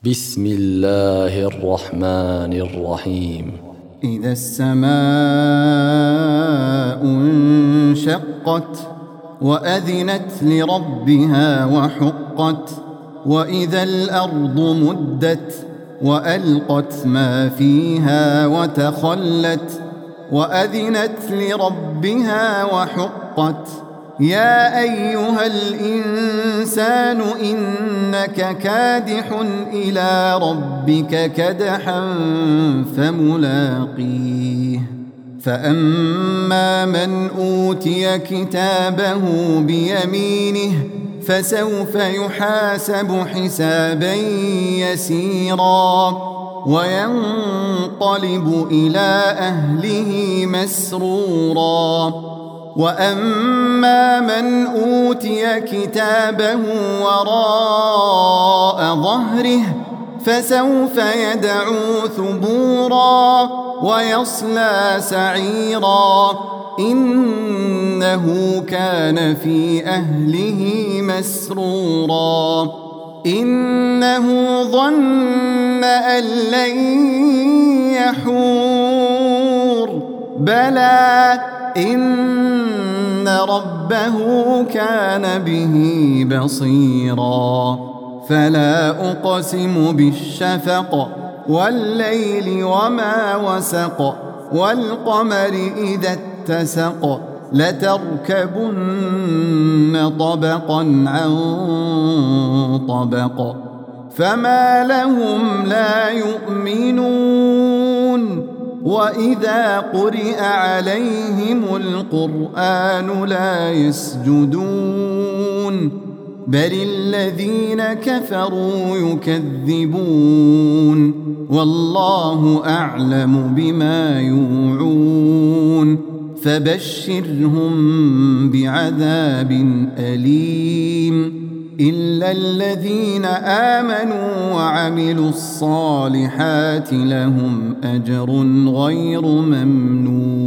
بسم الله الرحمن الرحيم. إذا السماء انشقت وأذنت لربها وحقت وإذا الأرض مدت وألقت ما فيها وتخلت وأذنت لربها وحقت يا أيها الإنسان إنك كادح إلى ربك كدحا فملاقيه فأما من أوتي كتابه بيمينه فسوف يحاسب حسابا يسيرا وينقلب إلى أهله مسرورا وأما من أوتي كتابه وراء ظهره فسوف يدعو ثبورا ويصلى سعيرا إنه كان في أهله مسرورا إنه ظن أن لن يحور بلى إن ربه كان به بصيرا فلا أقسم بالشفق والليل وما وسق والقمر إذا اتسق لتركبن طبقا عن طبق فما لهم لا يؤمنون وإذا قرئ عليهم القرآن لا يسجدون بل الذين كفروا يكذبون والله أعلم بما يوعون فبشرهم بعذاب أليم إلا الذين آمنوا وعملوا الصالحات لهم أجر غير ممنون.